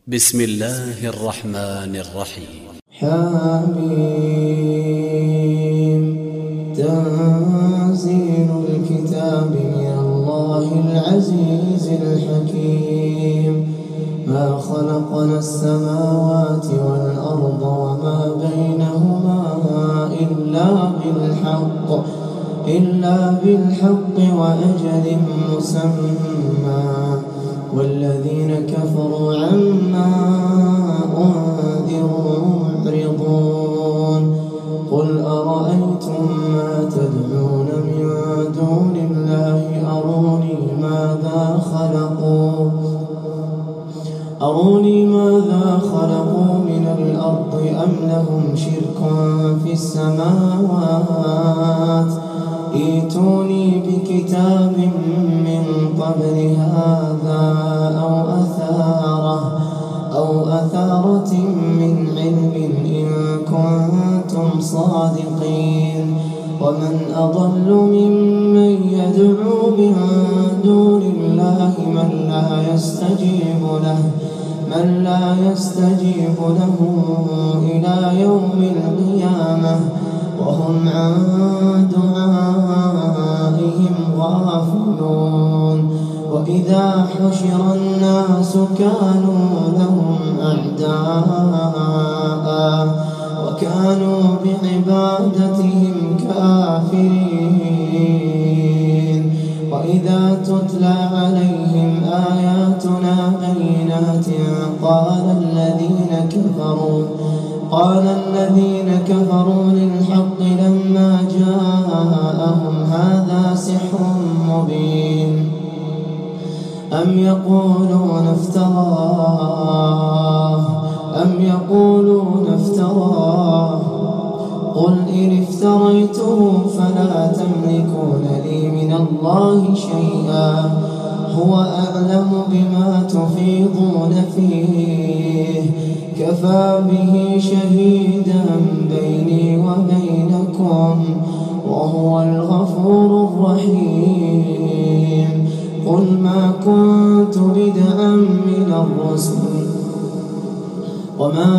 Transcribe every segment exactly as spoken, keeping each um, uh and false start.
بسم الله الرحمن الرحيم. حميم. تنزيل الكتاب من الله العزيز الحكيم. ما خلقنا السماوات والأرض وما بينهما إلا بالحق إلا بالحق وأجل مسمى والذين كفروا عما أنذروا معرضون. قل أرأيتم ما تدعون من دون الله أروني ماذا خلقوا أروني ماذا خلقوا من الأرض أم لهم شرك في السماوات ائتوني بكتاب من قبل هذا أو أثارة أو أثارة من علم إن كنتم صادقين. ومن أضل ممن يدعو من دون الله من لا يستجيب له من لا يستجيب له إلى يوم القيامة وهم عن دعائهم غافلون. وإذا حشر الناس كانوا لهم أعداء وكانوا بعبادتهم كافرين. وإذا تتلى عليهم آياتنا بينات قال الذين كفروا قال الذين كفروا للحق لما جاءهم هذا سحر مبين. أم يقولون افتراه أم يقولون افتراه قل إن افتريته فلا تملكون لي من الله شيئا هو أعلم بما تفيضون فيه كفى به شهيدا بيني وبينكم وهو الغفور الرحيم. قل ما كنت بدعا من الرسل وما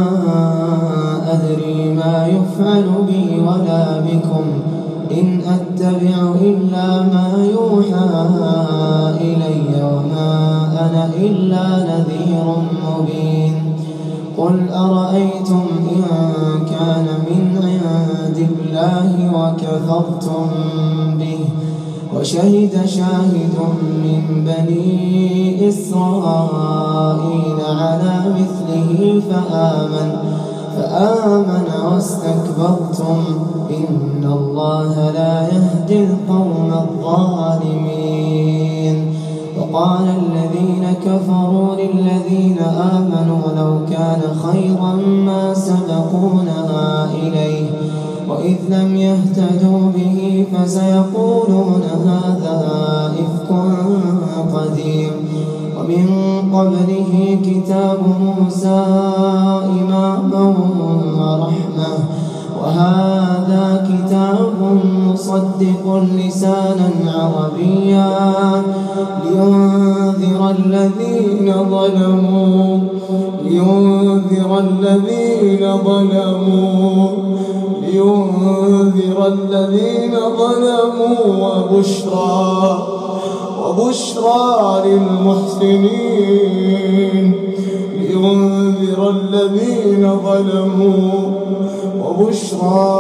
أدري ما يفعل بي ولا بكم إن أتبع إلا ما يوحى إلي وما أنا إلا نذير مبين. قل أرأيتم إن كان من عند الله وكفرتم به وشهد شاهد من بني إسرائيل على مثله فآمن فآمن واستكبرتم إن الله لا يهدي القوم الظالمين. وقال الذين كفروا للذين آمنوا لو كان خيرا ما سبقونا إليه وإذ لم يهتدوا به فسيقولون هذا إفك قديم. ومن قبله كتاب موسى إماما ورحمة وهذا كتاب مصدق لسانا عربيا لينذر الذين ظلموا لينذر الذين ظلموا لينذر الذين ظلموا وبشرى وبشرى للمحسنين لينذر الذين ظلموا وبشرى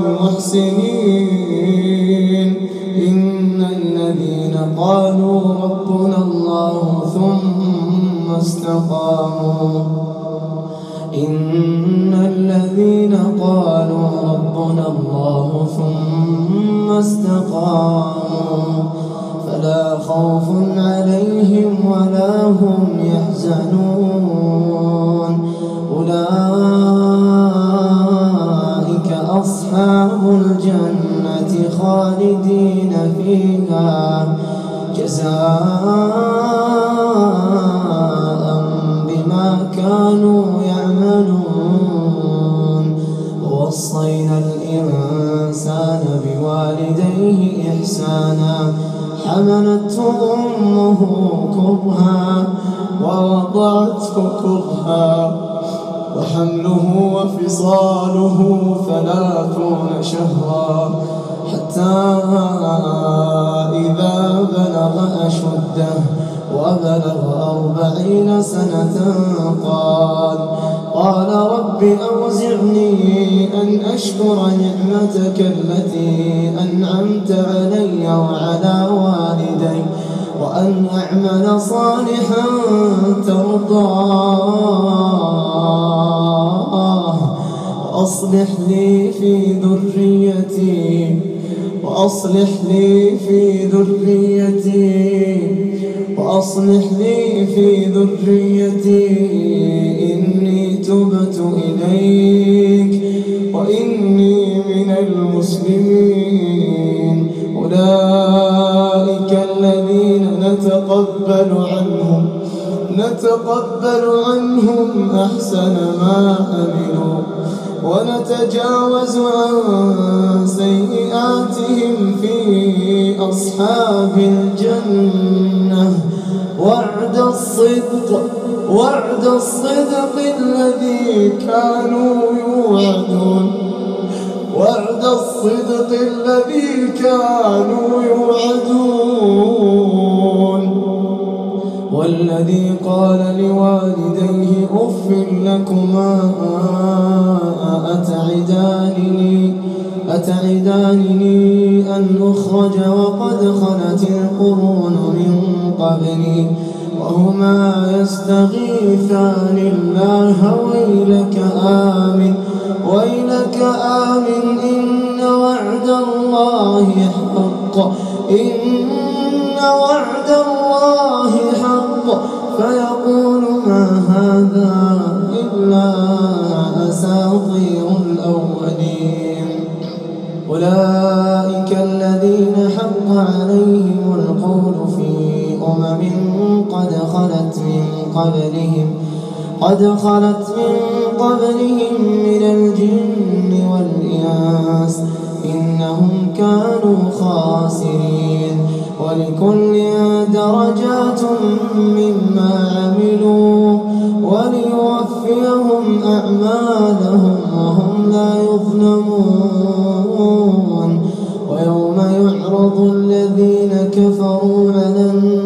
للمحسنين. إن الذين قالوا ربنا الله ثم استقاموا إن الذين قالوا ربنا الله ثم استقاموا فلا خوف عليهم ولا هم يحزنون. أولئك أصحاب الجنة خالدين فيها جزاء بما كانوا يعملون. ووصينا الإنسان بوالديه إحسانا حملته أمه كرها ووضعته كرها وحمله وفصاله ثلاثون شهرا حتى إذا بلغ أشده وبلغ أربعين سنة قال قال رب أوزعني أن أشكر نعمتك التي أنعمت علي وعلى والدي وأن أعمل صالحا ترضاه وأصلح لي في ذريتي وأصلح لي في ذريتي وأصلح لي في ذريتي إني تبت إليك وإني من المسلمين أولئك الذين نتقبل عنهم نتقبل عنهم أحسن ما عملوا ونتجاوز عن سيئاتهم في أصحاب الجنة وعد الصدق وعد الصدق الذي كانوا يوعدون وعد الصدق الذي كانوا يوعدون والذي قال لوالديه أف لكما أتعدانني أتعدانني أن أخرج وقد خلت القرون من قبلي وهما يستغيثان الله ويلك آمن ويلك آمن إن وعد الله حق إن وعد الله حق فيقول ما هذا إلا أساطير الأولين أولئك الذين حق عليهم القول في أمم قد خلت من قبلهم قد خلت من قبلهم من الجن والإنس إنهم كانوا خاسرين ولكل درجات مما عملوا وليوفيهم أعمالهم وهم لا يظلمون ويوم يعرض الذين كفروا على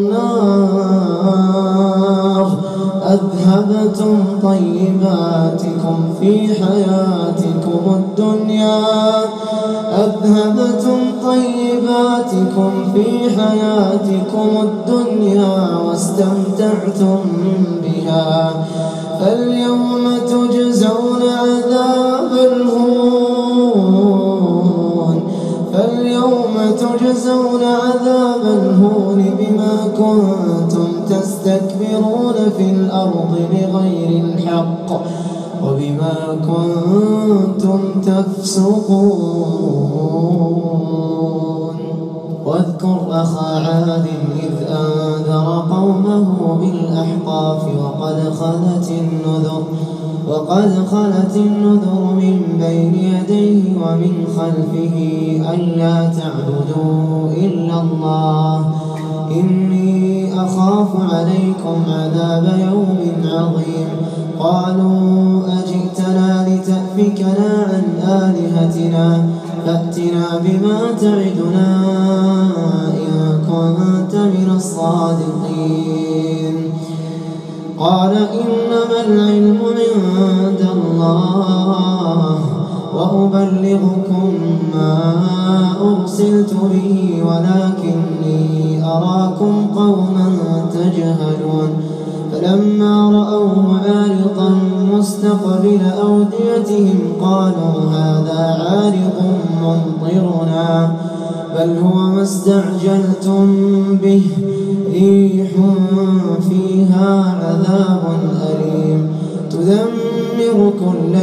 النار أذهبتم طيباتكم في حياتكم الدنيا أذهبتم طيباتكم في حياتكم الدنيا واستمتعتم بها فاليوم تجزون عذاب الهون فاليوم تجزون عذاب الهون بما كنتم تستكبرون في الأرض بغير الحق وبما كنتم تفسقون واذكر أخا عاد إذ أنذر قومه بالأحقاف وقد خلت النذر وقد خلت النذر من بين يديه ومن خلفه ألا تعبدوا إلا الله إني أخاف عليكم عذاب يوم عظيم قالوا أجئتنا لتأفكنا عن آلهتنا فأتنا بما تعدنا إن كنت من الصادقين قال إنما العلم عند الله وأبلغكم ما أرسلت به ولكني أراكم قوما تجهلون فلما رأوه عارضا مستقبل أوديتهم قالوا هذا عارض ممطرنا بل هو ما استعجلتم به ريح فيها عذاب أليم تدمر كل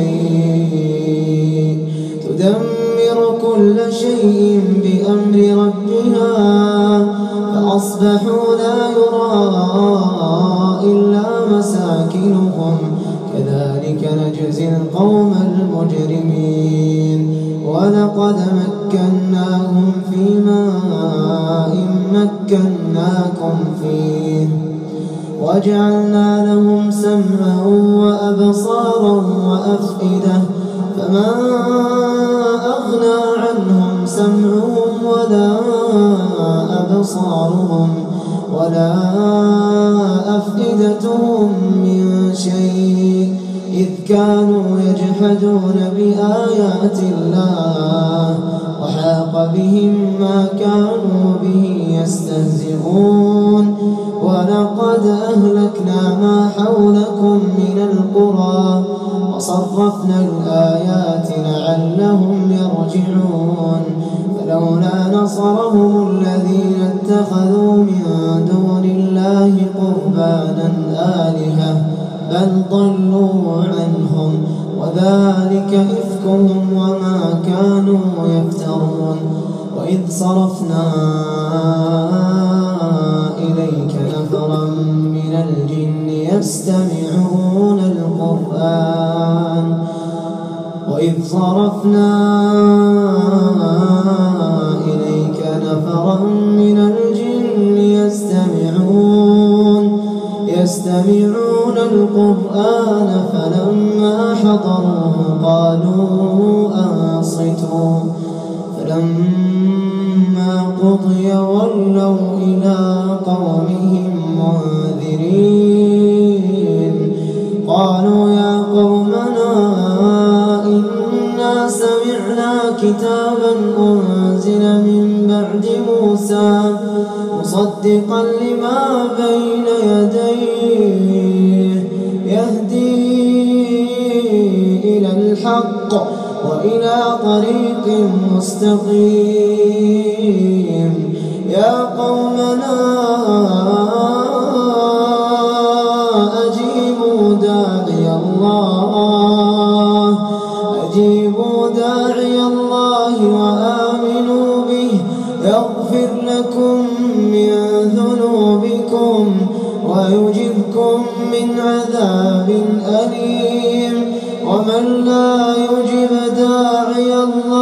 شيء تدمر كل شيء بأمر ربها فأصبحوا لا يرى إلا مساكنهم كذلك نجزي القوم المجرمين ولقد مكناهم في ماء مكناكم فيه وجعلنا لهم سمعا وأبصارا وأفئدة فما أغنى عنهم سمعهم ولا أبصارهم ولا أفئدتهم من شيء إذ كانوا يجحدون بآيات الله وحاق بهم ما كانوا به يستهزئون ولقد أهلكنا ما حولكم من القرى وصرفنا الآيات لعلهم يرجعون فلولا نصرهم الذين اتخذوا من دون الله قربانا آلهة بل ضلوا عنهم وذلك إفكهم وما كانوا يفترون وإذ صرفنا إليك نفرا من الجن يستمعون القرآن وإذ صرفنا إليك نفرا من الجن يستمعون يستمعون القرآن فلما حضروه قالوا أنصتوا فلما قضي ولوا إلى قومهم منذرين قالوا يا قومنا إنا سمعنا كتابا أنزل من بعد موسى مصدقا لما بين يديه يهدي إلى الحق وإلى طريق مستقيم يا قومنا أجيبوا داعي الله أجيبوا داعي الله وآمنوا به يغفر لكم من ذنوبكم ويجركم من عذاب أليم ومن لا يجب داعي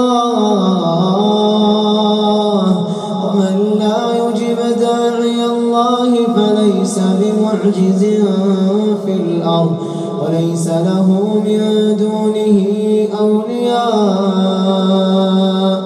الله ومن لا يجب داعي الله فليس بمعجز في الأرض وليس له من دونه أولياء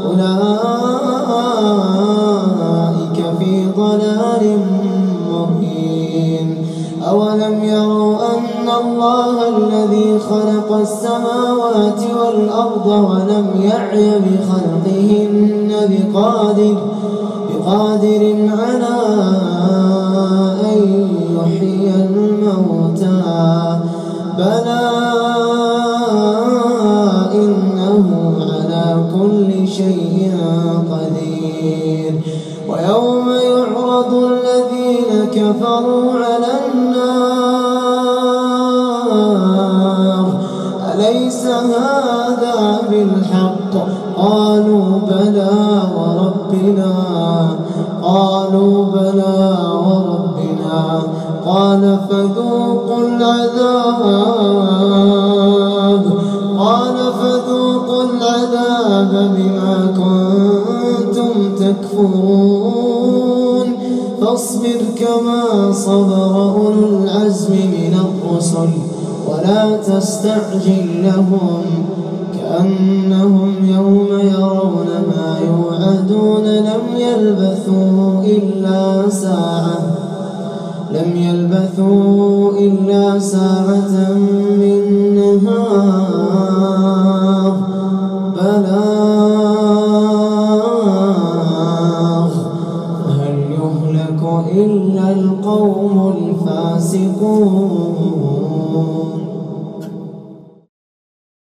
أولئك في ضلال مبين أولم يروا أن الله الذي خلق السماوات والأرض ولم يعي بخلقهن بقادر بقادر على أن يحيي الموتى بلى إنه على كل شيء قدير ويوم يعرض الذين كفروا على النار أليس هذا بالحق قالوا بلى وربنا قالوا بلى وربنا قال فذوقوا العذاب قال فذوقوا العذاب بما كنتم تكفرون فاصبر كما صبر أولو العزم من الرسل ولا تستعجل لهم كأنهم يوم يرون ما يوعدون لم يلبثوا إلا ساعة لم يلبثوا إلا ساعة من نهار بلاغ هل يهلك إلا القوم الفاسقون